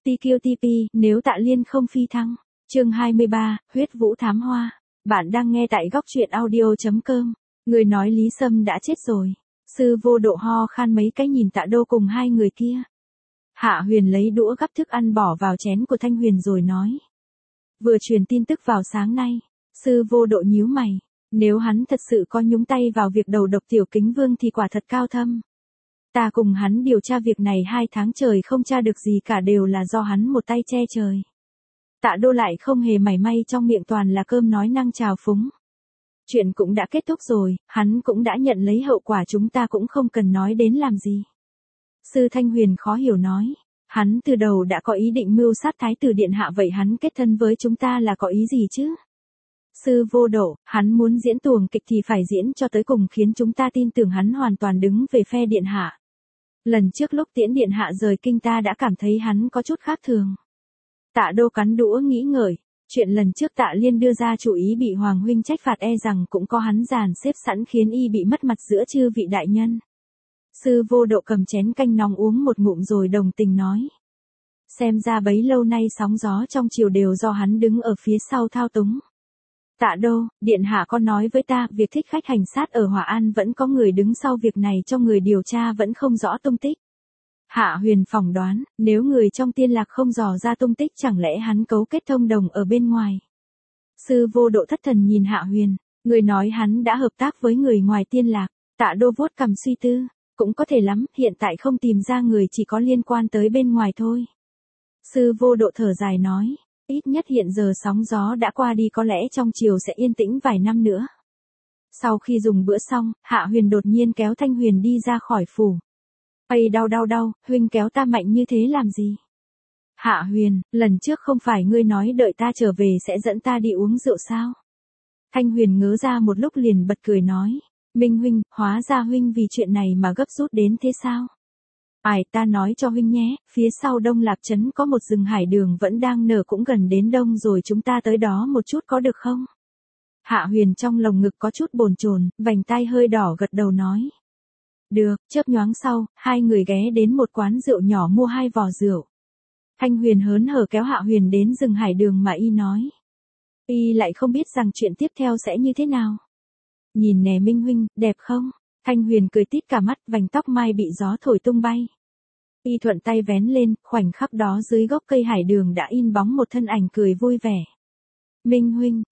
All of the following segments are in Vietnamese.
TQTP, nếu Tạ Liên không phi thăng. Chương 23, huyết vũ thám hoa. Bạn đang nghe tại góc truyện audio.com. Người nói Lý Sâm đã chết rồi. Sư Vô Độ ho khan mấy cái nhìn Tạ Đô cùng hai người kia. Hạ Huyền lấy đũa gắp thức ăn bỏ vào chén của Thanh Huyền rồi nói. Vừa truyền tin tức vào sáng nay. Sư Vô Độ nhíu mày. Nếu hắn thật sự có nhúng tay vào việc đầu độc Tiểu Kính Vương thì quả thật cao thâm. Ta cùng hắn điều tra việc này 2 tháng trời không tra được gì cả, đều là do hắn một tay che trời. Tạ Đô lại không hề mảy may, trong miệng toàn là cơm nói năng trào phúng. Chuyện cũng đã kết thúc rồi, hắn cũng đã nhận lấy hậu quả, chúng ta cũng không cần nói đến làm gì. Sư Thanh Huyền khó hiểu nói, hắn từ đầu đã có ý định mưu sát Thái tử điện hạ, vậy hắn kết thân với chúng ta là có ý gì chứ? Sư Vô Độ, hắn muốn diễn tuồng kịch thì phải diễn cho tới cùng, khiến chúng ta tin tưởng hắn hoàn toàn đứng về phe điện hạ. Lần trước lúc tiễn điện hạ rời kinh ta đã cảm thấy hắn có chút khác thường. Tạ Đô cắn đũa nghĩ ngợi, chuyện lần trước Tạ Liên đưa ra chủ ý bị Hoàng huynh trách phạt e rằng cũng có hắn dàn xếp sẵn khiến y bị mất mặt giữa chư vị đại nhân. Sư Vô Độ cầm chén canh nóng uống một ngụm rồi đồng tình nói. Xem ra bấy lâu nay sóng gió trong triều đều do hắn đứng ở phía sau thao túng. Tạ Đô, điện hạ có nói với ta, việc thích khách hành sát ở Hòa An vẫn có người đứng sau việc này, cho người điều tra vẫn không rõ tung tích. Hạ Huyền phỏng đoán, nếu người trong Tiên Lạc không dò ra tung tích, chẳng lẽ hắn cấu kết thông đồng ở bên ngoài. Sư Vô Độ thất thần nhìn Hạ Huyền, người nói hắn đã hợp tác với người ngoài Tiên Lạc. Tạ Đô vuốt cằm suy tư, cũng có thể lắm, hiện tại không tìm ra người, chỉ có liên quan tới bên ngoài thôi. Sư Vô Độ thở dài nói. Ít nhất hiện giờ sóng gió đã qua đi, có lẽ trong triều sẽ yên tĩnh vài năm nữa. Sau khi dùng bữa xong, Hạ Huyền đột nhiên kéo Thanh Huyền đi ra khỏi phủ. Ây đau, huynh kéo ta mạnh như thế làm gì? Hạ Huyền, lần trước không phải ngươi nói đợi ta trở về sẽ dẫn ta đi uống rượu sao? Thanh Huyền ngớ ra một lúc liền bật cười nói. Minh huynh, hóa ra huynh vì chuyện này mà gấp rút đến thế sao? Ai, ta nói cho huynh nhé, phía sau Đông Lạp Trấn có một rừng hải đường vẫn đang nở, cũng gần đến đông rồi, chúng ta tới đó một chút có được không? Hạ Huyền trong lồng ngực có chút bồn chồn, vành tai hơi đỏ gật đầu nói. Được, chớp nhoáng sau, hai người ghé đến một quán rượu nhỏ mua 2 vò rượu. Thanh Huyền hớn hở kéo Hạ Huyền đến rừng hải đường mà y nói. Y lại không biết rằng chuyện tiếp theo sẽ như thế nào. Nhìn nè Minh huynh, đẹp không? Thanh Huyền cười tít cả mắt, vành tóc mai bị gió thổi tung bay. Y thuận tay vén lên, khoảnh khắc đó dưới gốc cây hải đường đã in bóng một thân ảnh cười vui vẻ. Minh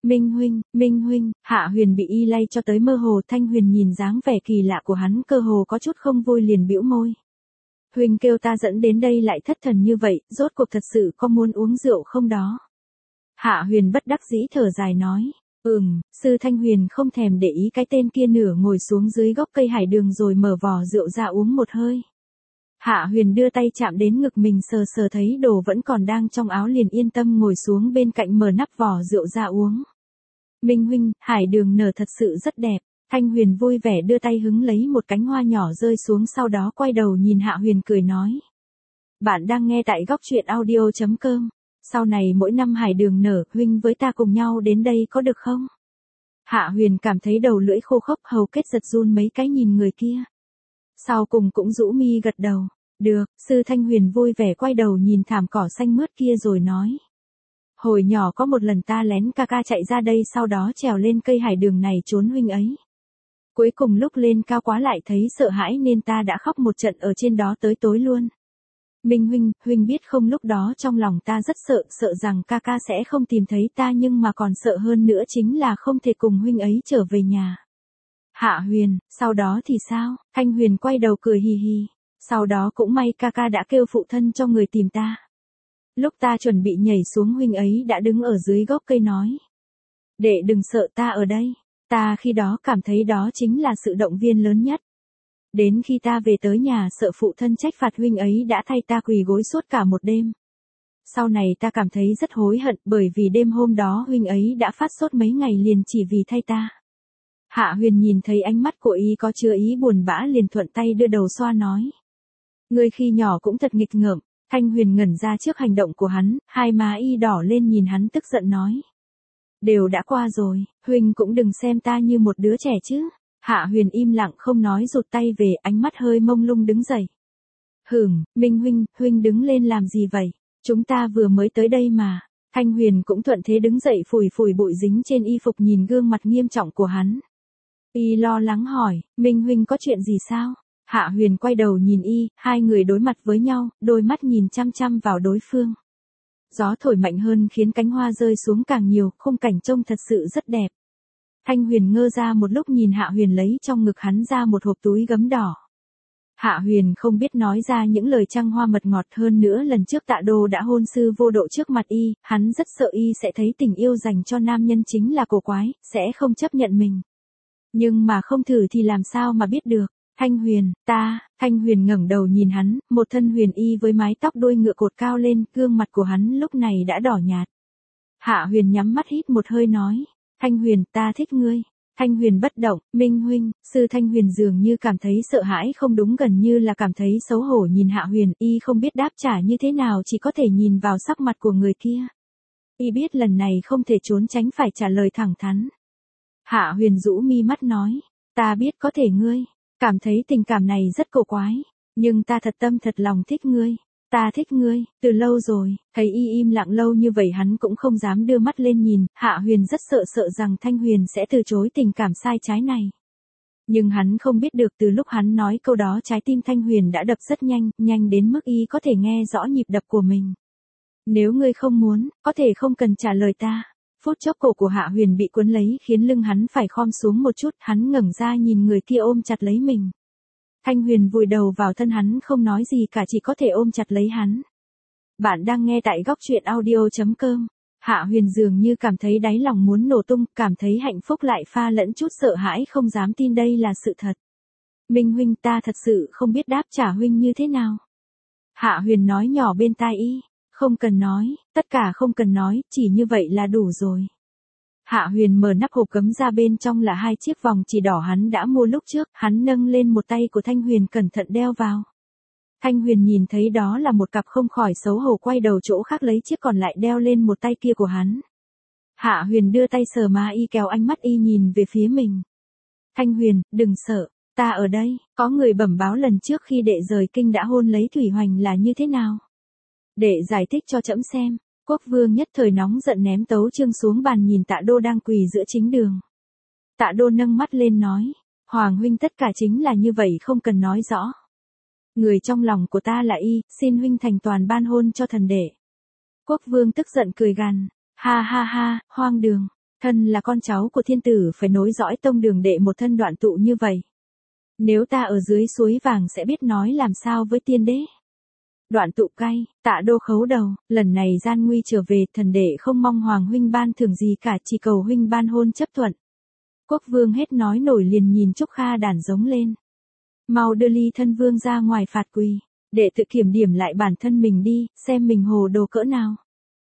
huynh, Hạ Huyền bị y lay cho tới mơ hồ. Thanh Huyền nhìn dáng vẻ kỳ lạ của hắn, cơ hồ có chút không vui, liền bĩu môi. Huynh kêu ta dẫn đến đây lại thất thần như vậy, rốt cuộc thật sự có muốn uống rượu không đó? Hạ Huyền bất đắc dĩ thở dài nói. Sư Thanh Huyền không thèm để ý cái tên kia, nửa ngồi xuống dưới gốc cây hải đường rồi mở vò rượu ra uống một hơi. Hạ Huyền đưa tay chạm đến ngực mình, sờ sờ thấy đồ vẫn còn đang trong áo, liền yên tâm ngồi xuống bên cạnh mở nắp vò rượu ra uống. Minh huynh, hải đường nở thật sự rất đẹp. Thanh Huyền vui vẻ đưa tay hứng lấy một cánh hoa nhỏ rơi xuống, sau đó quay đầu nhìn Hạ Huyền cười nói. Bạn đang nghe tại góc truyện audio.com. Sau này mỗi năm hải đường nở, huynh với ta cùng nhau đến đây có được không? Hạ Huyền cảm thấy đầu lưỡi khô khốc, hầu kết giật run mấy cái nhìn người kia. Sau cùng cũng rũ mi gật đầu. Được, Sư Thanh Huyền vui vẻ quay đầu nhìn thảm cỏ xanh mướt kia rồi nói. Hồi nhỏ có một lần ta lén ca chạy ra đây, sau đó trèo lên cây hải đường này trốn huynh ấy. Cuối cùng lúc lên cao quá lại thấy sợ hãi nên ta đã khóc một trận ở trên đó tới tối luôn. Minh huynh biết không, lúc đó trong lòng ta rất sợ rằng ca sẽ không tìm thấy ta, nhưng mà còn sợ hơn nữa chính là không thể cùng huynh ấy trở về nhà. Hạ Huyền, sau đó thì sao? Thanh Huyền quay đầu cười hì hì. Sau đó cũng may ca đã kêu phụ thân cho người tìm ta. Lúc ta chuẩn bị nhảy xuống, huynh ấy đã đứng ở dưới gốc cây nói. Đệ đừng sợ, ta ở đây. Ta khi đó cảm thấy đó chính là sự động viên lớn nhất. Đến khi ta về tới nhà sợ phụ thân trách phạt, huynh ấy đã thay ta quỳ gối suốt cả một đêm. Sau này ta cảm thấy rất hối hận, bởi vì đêm hôm đó huynh ấy đã phát sốt mấy ngày liền chỉ vì thay ta. Hạ Huyền nhìn thấy ánh mắt của y có chứa ý buồn bã, liền thuận tay đưa đầu xoa nói. Ngươi khi nhỏ cũng thật nghịch ngợm. Thanh Huyền ngẩn ra trước hành động của hắn, hai má y đỏ lên nhìn hắn tức giận nói. Đều đã qua rồi, huynh cũng đừng xem ta như một đứa trẻ chứ. Hạ Huyền im lặng không nói, rụt tay về, ánh mắt hơi mông lung đứng dậy. Minh huynh đứng lên làm gì vậy? Chúng ta vừa mới tới đây mà. Thanh Huyền cũng thuận thế đứng dậy phủi phủi bụi dính trên y phục nhìn gương mặt nghiêm trọng của hắn. Y lo lắng hỏi, Minh huynh có chuyện gì sao? Hạ Huyền quay đầu nhìn y, hai người đối mặt với nhau, đôi mắt nhìn chăm chăm vào đối phương. Gió thổi mạnh hơn khiến cánh hoa rơi xuống càng nhiều, khung cảnh trông thật sự rất đẹp. Thanh Huyền ngơ ra một lúc nhìn Hạ Huyền lấy trong ngực hắn ra một hộp túi gấm đỏ. Hạ Huyền không biết nói ra những lời trăng hoa mật ngọt, hơn nữa lần trước Tạ Đô đã hôn Sư Vô Độ trước mặt y, hắn rất sợ y sẽ thấy tình yêu dành cho nam nhân chính là cổ quái, sẽ không chấp nhận mình. Nhưng mà không thử thì làm sao mà biết được. Thanh Huyền, Thanh Huyền ngẩng đầu nhìn hắn, một thân huyền y với mái tóc đuôi ngựa cột cao lên, gương mặt của hắn lúc này đã đỏ nhạt. Hạ Huyền nhắm mắt hít một hơi nói, Thanh Huyền, ta thích ngươi. Thanh Huyền bất động, Minh huynh, Sư Thanh Huyền dường như cảm thấy sợ hãi không đúng, gần như là cảm thấy xấu hổ nhìn Hạ Huyền, y không biết đáp trả như thế nào, chỉ có thể nhìn vào sắc mặt của người kia. Y biết lần này không thể trốn tránh phải trả lời thẳng thắn. Hạ Huyền rũ mi mắt nói, ta biết có thể ngươi cảm thấy tình cảm này rất cổ quái, nhưng ta thật tâm thật lòng thích ngươi. Ta thích ngươi, từ lâu rồi. Thấy y im lặng lâu như vậy hắn cũng không dám đưa mắt lên nhìn, Hạ Huyền rất sợ rằng Thanh Huyền sẽ từ chối tình cảm sai trái này. Nhưng hắn không biết được từ lúc hắn nói câu đó trái tim Thanh Huyền đã đập rất nhanh, nhanh đến mức y có thể nghe rõ nhịp đập của mình. Nếu ngươi không muốn, có thể không cần trả lời ta. Phút chốc cổ của Hạ Huyền bị cuốn lấy khiến lưng hắn phải khom xuống một chút, hắn ngẩng ra nhìn người kia ôm chặt lấy mình. Thanh Huyền vùi đầu vào thân hắn không nói gì cả, chỉ có thể ôm chặt lấy hắn. Bạn đang nghe tại góc truyện audio.com. Hạ Huyền dường như cảm thấy đáy lòng muốn nổ tung, cảm thấy hạnh phúc lại pha lẫn chút sợ hãi, không dám tin đây là sự thật. Minh huynh, ta thật sự không biết đáp trả huynh như thế nào. Hạ Huyền nói nhỏ bên tai y, không cần nói, tất cả không cần nói, chỉ như vậy là đủ rồi. Hạ Huyền mở nắp hộp gấm ra, bên trong là 2 chiếc vòng chỉ đỏ hắn đã mua lúc trước, hắn nâng lên một tay của Thanh Huyền cẩn thận đeo vào. Thanh Huyền nhìn thấy đó là một cặp không khỏi xấu hổ, quay đầu chỗ khác lấy chiếc còn lại đeo lên một tay kia của hắn. Hạ Huyền đưa tay sờ má y, kéo ánh mắt y nhìn về phía mình. Thanh Huyền, đừng sợ, ta ở đây. Có người bẩm báo lần trước khi đệ rời kinh đã hôn lấy Thủy Hoành là như thế nào? Đệ giải thích cho trẫm xem. Quốc vương nhất thời nóng giận ném tấu chương xuống bàn, nhìn Tạ Đô đang quỳ giữa chính đường. Tạ Đô nâng mắt lên nói, Hoàng huynh, tất cả chính là như vậy, không cần nói rõ. Người trong lòng của ta là y, xin huynh thành toàn ban hôn cho thần đệ. Quốc vương tức giận cười gằn, ha ha ha, hoang đường, thân là con cháu của thiên tử phải nối dõi tông đường, đệ một thân đoạn tụ như vậy. Nếu ta ở dưới suối vàng sẽ biết nói làm sao với tiên đế. Đoạn tụ cay, Tạ Đô khấu đầu, lần này gian nguy trở về, thần đệ không mong Hoàng huynh ban thưởng gì cả, chỉ cầu huynh ban hôn chấp thuận. Quốc vương hết nói nổi liền nhìn Trúc Kha Đản giống lên. Mau đưa Ly Thân Vương ra ngoài phạt quỳ, để tự kiểm điểm lại bản thân mình đi, xem mình hồ đồ cỡ nào.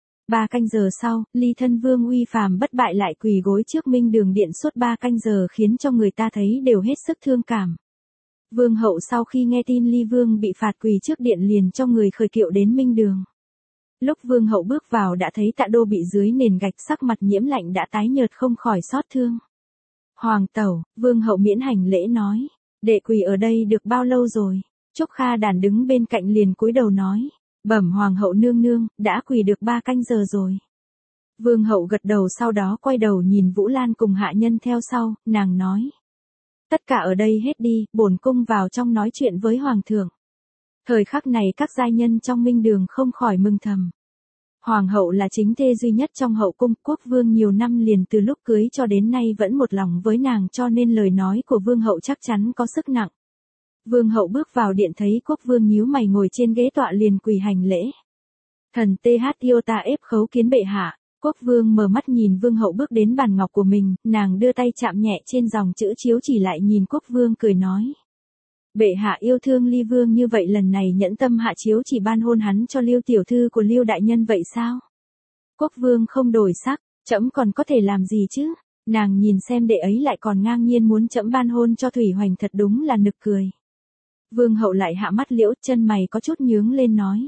3 canh giờ sau, Ly Thân Vương uy phàm bất bại lại quỳ gối trước Minh Đường điện suốt 3 canh giờ, khiến cho người ta thấy đều hết sức thương cảm. Vương hậu sau khi nghe tin Ly Vương bị phạt quỳ trước điện liền cho người khởi kiệu đến Minh Đường. Lúc Vương hậu bước vào đã thấy Tạ Đô bị dưới nền gạch, sắc mặt nhiễm lạnh đã tái nhợt, không khỏi xót thương. Hoàng tẩu, Vương hậu miễn hành lễ nói, đệ quỳ ở đây được bao lâu rồi? Trúc Kha Đản đứng bên cạnh liền cúi đầu nói, bẩm Hoàng hậu nương nương, đã quỳ được 3 canh giờ rồi. Vương hậu gật đầu, sau đó quay đầu nhìn Vũ Lan cùng hạ nhân theo sau, nàng nói, tất cả ở đây hết đi, bổn cung vào trong nói chuyện với Hoàng thượng. Thời khắc này các giai nhân trong Minh Đường không khỏi mừng thầm. Hoàng hậu là chính thê duy nhất trong hậu cung, quốc vương nhiều năm liền từ lúc cưới cho đến nay vẫn một lòng với nàng, cho nên lời nói của vương hậu chắc chắn có sức nặng. Vương hậu bước vào điện thấy quốc vương nhíu mày ngồi trên ghế tọa liền quỳ hành lễ. Thần TH Iota ép khấu kiến bệ hạ. Quốc vương mở mắt nhìn vương hậu bước đến bàn ngọc của mình, nàng đưa tay chạm nhẹ trên dòng chữ chiếu chỉ lại nhìn quốc vương cười nói. Bệ hạ yêu thương Ly Vương như vậy, lần này nhẫn tâm hạ chiếu chỉ ban hôn hắn cho Liêu tiểu thư của Liêu đại nhân vậy sao? Quốc vương không đổi sắc, trẫm còn có thể làm gì chứ? Nàng nhìn xem đệ ấy lại còn ngang nhiên muốn trẫm ban hôn cho Thủy Hoành, thật đúng là nực cười. Vương hậu lại hạ mắt liễu, chân mày có chút nhướng lên nói.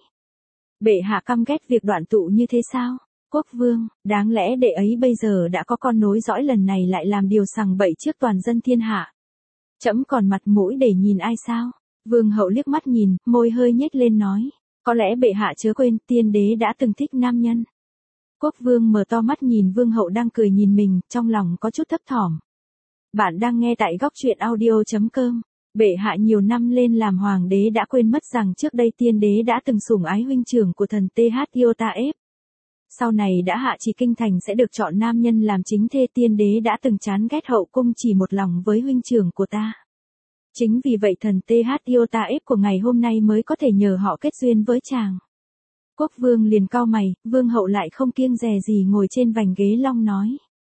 Bệ hạ căm ghét việc đoạn tụ như thế sao? Quốc vương, đáng lẽ đệ ấy bây giờ đã có con nối dõi, lần này lại làm điều sằng bậy trước toàn dân thiên hạ. Trẫm còn mặt mũi để nhìn ai sao? Vương hậu liếc mắt nhìn, môi hơi nhếch lên nói. Có lẽ bệ hạ chớ quên, tiên đế đã từng thích nam nhân. Quốc vương mở to mắt nhìn vương hậu đang cười nhìn mình, trong lòng có chút thấp thỏm. Bạn đang nghe tại góc truyện audio.com. Bệ hạ nhiều năm lên làm hoàng đế đã quên mất rằng trước đây tiên đế đã từng sủng ái huynh trưởng của thần Thyotaep. Sau này đã hạ chỉ kinh thành sẽ được chọn nam nhân làm chính thê, tiên đế đã từng chán ghét hậu cung chỉ một lòng với huynh trưởng của ta. Chính vì vậy thần Thyotaep của ngày hôm nay mới có thể nhờ họ kết duyên với chàng. Quốc vương liền cau mày, vương hậu lại không kiêng dè gì ngồi trên vành ghế long nói.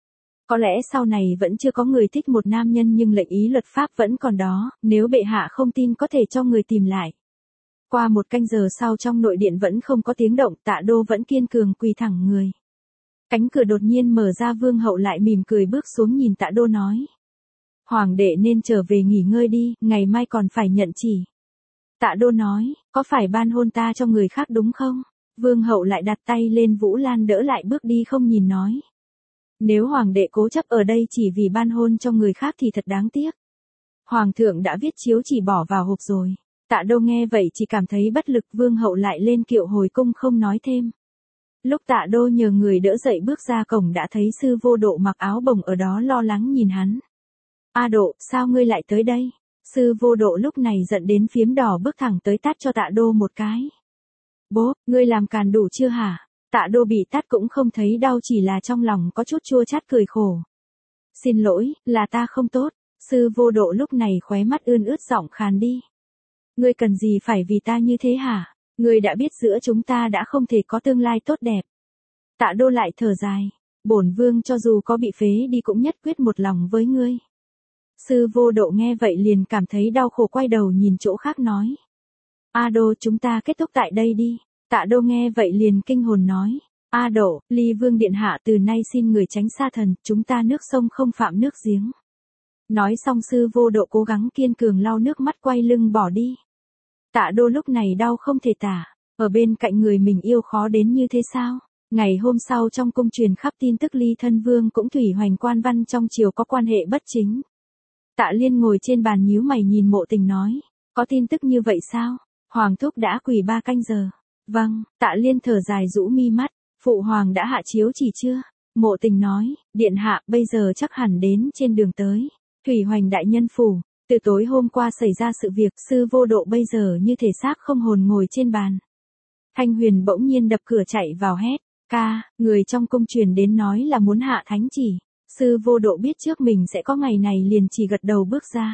Có lẽ sau này vẫn chưa có người thích một nam nhân nhưng lệnh ý luật pháp vẫn còn đó, nếu bệ hạ không tin có thể cho người tìm lại. Qua một canh giờ sau trong nội điện vẫn không có tiếng động, Tạ Đô vẫn kiên cường quỳ thẳng người. Cánh cửa đột nhiên mở ra, vương hậu lại mỉm cười bước xuống nhìn Tạ Đô nói. Hoàng đệ nên trở về nghỉ ngơi đi, ngày mai còn phải nhận chỉ. Tạ Đô nói, có phải ban hôn ta cho người khác đúng không? Vương hậu lại đặt tay lên Vũ Lan đỡ lại bước đi không nhìn nói. Nếu hoàng đệ cố chấp ở đây chỉ vì ban hôn cho người khác thì thật đáng tiếc. Hoàng thượng đã viết chiếu chỉ bỏ vào hộp rồi. Tạ Đô nghe vậy chỉ cảm thấy bất lực, vương hậu lại lên kiệu hồi cung không nói thêm. Lúc Tạ Đô nhờ người đỡ dậy bước ra cổng đã thấy Sư Vô Độ mặc áo bồng ở đó lo lắng nhìn hắn. A Độ, sao ngươi lại tới đây? Sư Vô Độ lúc này giận đến phiếm đỏ bước thẳng tới tát cho Tạ Đô một cái. Bố, ngươi làm càn đủ chưa hả? Tạ Đô bị tát cũng không thấy đau, chỉ là trong lòng có chút chua chát cười khổ. Xin lỗi, là ta không tốt. Sư Vô Độ lúc này khóe mắt ươn ướt giọng khàn đi. Ngươi cần gì phải vì ta như thế hả? Ngươi đã biết giữa chúng ta đã không thể có tương lai tốt đẹp. Tạ Đô lại thở dài. Bổn vương cho dù có bị phế đi cũng nhất quyết một lòng với ngươi. Sư Vô Độ nghe vậy liền cảm thấy đau khổ, quay đầu nhìn chỗ khác nói. A Đô, chúng ta kết thúc tại đây đi. Tạ Đô nghe vậy liền kinh hồn nói. A Độ, Ly Vương điện hạ từ nay xin người tránh xa thần, chúng ta nước sông không phạm nước giếng. Nói xong Sư Vô Độ cố gắng kiên cường lau nước mắt quay lưng bỏ đi. Tạ Đô lúc này đau không thể tả, ở bên cạnh người mình yêu khó đến như thế sao? Ngày hôm sau trong cung truyền khắp tin tức Ly Thân Vương cũng thủy hoành quan văn trong triều có quan hệ bất chính. Tạ Liên ngồi trên bàn nhíu mày nhìn Mộ Tình nói, có tin tức như vậy sao? Hoàng thúc đã quỳ 3 canh giờ. Vâng, Tạ Liên thở dài rũ mi mắt, phụ hoàng đã hạ chiếu chỉ chưa? Mộ Tình nói, điện hạ bây giờ chắc hẳn đến trên đường tới. Thủy hoành đại nhân phủ, từ tối hôm qua xảy ra sự việc, Sư Vô Độ bây giờ như thể xác không hồn ngồi trên bàn. Thanh Huyền bỗng nhiên đập cửa chạy vào hét, ca, người trong cung truyền đến nói là muốn hạ thánh chỉ. Sư Vô Độ biết trước mình sẽ có ngày này liền chỉ gật đầu bước ra.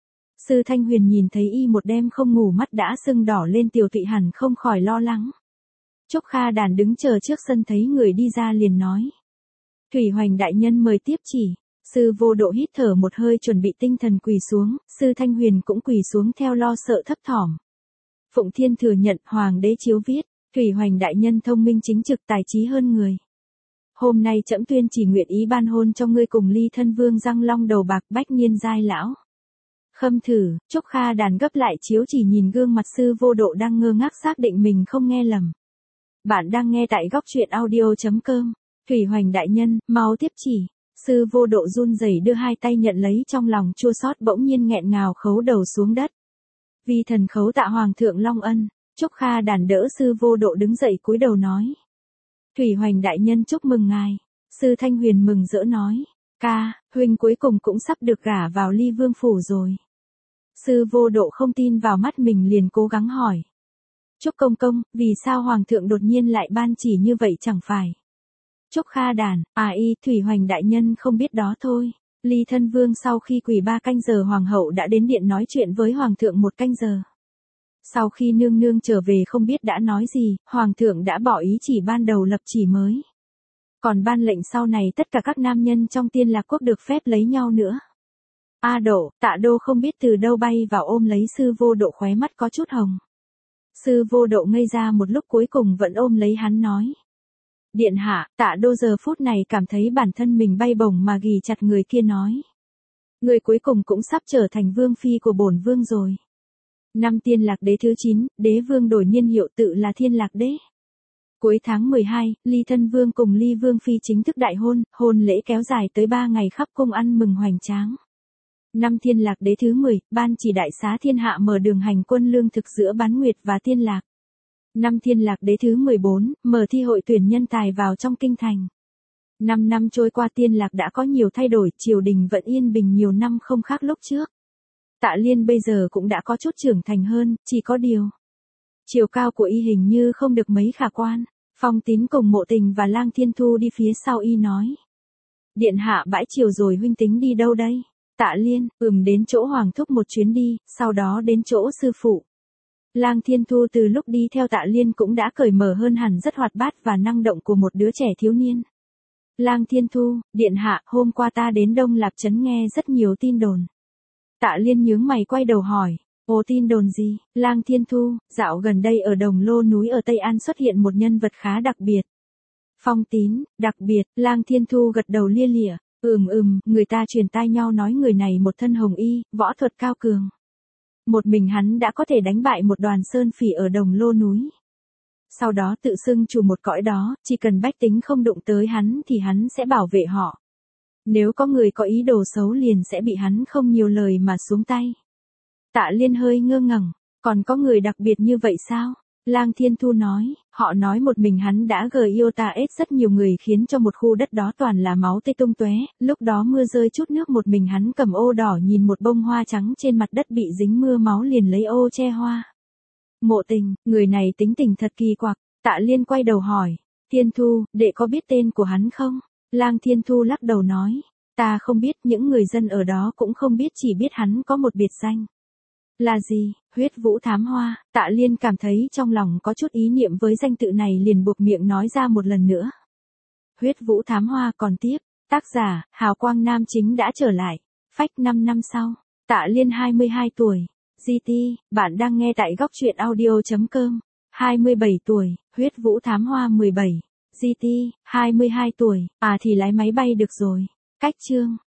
Sư Thanh Huyền nhìn thấy y một đêm không ngủ, mắt đã sưng đỏ lên, Tiểu Thụy hẳn không khỏi lo lắng. Trúc Kha Đàn đứng chờ trước sân thấy người đi ra liền nói. Thủy hoành đại nhân mời tiếp chỉ. Sư Vô Độ hít thở một hơi chuẩn bị tinh thần quỳ xuống, Sư Thanh Huyền cũng quỳ xuống theo lo sợ thấp thỏm. Phụng Thiên thừa nhận hoàng đế chiếu viết, Thủy hoành đại nhân thông minh chính trực tài trí hơn người. Hôm nay trẫm tuyên chỉ nguyện ý ban hôn cho ngươi cùng Ly Thân Vương răng long đầu bạc bách niên giai lão. Khâm thử, Trúc Kha Đàn gấp lại chiếu chỉ nhìn gương mặt Sư Vô Độ đang ngơ ngác xác định mình không nghe lầm. Bạn đang nghe tại góc truyện audio.com. Thủy hoành đại nhân, mau tiếp chỉ. Sư Vô Độ run rẩy đưa hai tay nhận lấy, trong lòng chua xót bỗng nhiên nghẹn ngào khấu đầu xuống đất. Vi thần khấu tạ hoàng thượng long ân. Trúc Kha Đàn đỡ Sư Vô Độ đứng dậy cúi đầu nói. Thủy hoành đại nhân chúc mừng ngài. Sư Thanh Huyền mừng rỡ nói. Ca, huynh cuối cùng cũng sắp được gả vào Ly Vương phủ rồi. Sư Vô Độ không tin vào mắt mình liền cố gắng hỏi. Trúc công công, vì sao hoàng thượng đột nhiên lại ban chỉ như vậy chẳng phải? Trúc Kha Đàn, Thủy hoành đại nhân không biết đó thôi. Ly Thân Vương sau khi quỳ 3 canh giờ hoàng hậu đã đến điện nói chuyện với hoàng thượng 1 canh giờ. Sau khi nương nương trở về không biết đã nói gì, hoàng thượng đã bỏ ý chỉ ban đầu lập chỉ mới. Còn ban lệnh sau này tất cả các nam nhân trong Tiên Lạc quốc được phép lấy nhau nữa. A Độ, Tạ Đô không biết từ đâu bay vào ôm lấy Sư Vô Độ, khóe mắt có chút hồng. Sư Vô Độ ngây ra một lúc cuối cùng vẫn ôm lấy hắn nói. Điện hạ, Tạ Đô giờ phút này cảm thấy bản thân mình bay bổng mà ghì chặt người kia nói. Người cuối cùng cũng sắp trở thành vương phi của bổn vương rồi. Năm Tiên Lạc đế thứ 9, đế vương đổi niên hiệu tự là Thiên Lạc đế. Cuối tháng 12, Ly Thân Vương cùng Ly Vương phi chính thức đại hôn, hôn lễ kéo dài tới 3 ngày khắp cung ăn mừng hoành tráng. Năm Thiên Lạc đế thứ 10, ban chỉ đại xá thiên hạ mở đường hành quân lương thực giữa Bán Nguyệt và Tiên Lạc. Năm Thiên Lạc Đế thứ 14, mở thi hội tuyển nhân tài vào trong kinh thành. 5 năm trôi qua Tiên Lạc đã có nhiều thay đổi, triều đình vẫn yên bình nhiều năm không khác lúc trước. Tạ Liên bây giờ cũng đã có chút trưởng thành hơn, chỉ có điều. Chiều cao của y hình như không được mấy khả quan. Phong Tín cùng Mộ Tình và Lang Thiên Thu đi phía sau y nói. Điện hạ bãi chiều rồi huynh tính đi đâu đây? Tạ Liên, đến chỗ Hoàng thúc một chuyến đi, sau đó đến chỗ sư phụ. Lang Thiên Thu từ lúc đi theo Tạ Liên cũng đã cởi mở hơn hẳn, rất hoạt bát và năng động của một đứa trẻ thiếu niên. Lang Thiên Thu, điện hạ, hôm qua ta đến Đông Lạp Trấn nghe rất nhiều tin đồn. Tạ Liên nhướng mày quay đầu hỏi, tin đồn gì? Lang Thiên Thu, dạo gần đây ở Đồng Lô núi ở Tây An xuất hiện một nhân vật khá đặc biệt. Phong Tín, đặc biệt, Lang Thiên Thu gật đầu lia lịa, người ta truyền tai nhau nói người này một thân hồng y, võ thuật cao cường. Một mình hắn đã có thể đánh bại một đoàn sơn phỉ ở Đồng Lô núi. Sau đó tự xưng chủ một cõi đó, chỉ cần bách tính không đụng tới hắn thì hắn sẽ bảo vệ họ. Nếu có người có ý đồ xấu liền sẽ bị hắn không nhiều lời mà xuống tay. Tạ Liên hơi ngơ ngẩn, còn có người đặc biệt như vậy sao? Lang Thiên Thu nói, họ nói một mình hắn đã GIOTA rất nhiều người khiến cho một khu đất đó toàn là máu tươi tung tóe, lúc đó mưa rơi chút nước một mình hắn cầm ô đỏ nhìn một bông hoa trắng trên mặt đất bị dính mưa máu liền lấy ô che hoa. Mộ Tình, người này tính tình thật kỳ quặc. Tạ Liên quay đầu hỏi, Thiên Thu, đệ có biết tên của hắn không? Lang Thiên Thu lắc đầu nói, ta không biết, những người dân ở đó cũng không biết, chỉ biết hắn có một biệt danh. Là gì? Huyết Vũ Thám Hoa. Tạ Liên cảm thấy trong lòng có chút ý niệm với danh tự này liền buộc miệng nói ra một lần nữa. Huyết Vũ Thám Hoa. Còn tiếp, tác giả, Hào Quang Nam Chính đã trở lại. Phách 5 năm sau. Tạ Liên 22 tuổi. GT, bạn đang nghe tại góc truyện audio.com. 27 tuổi, Huyết Vũ Thám Hoa 17. GT, 22 tuổi, thì lái máy bay được rồi. Cách chương.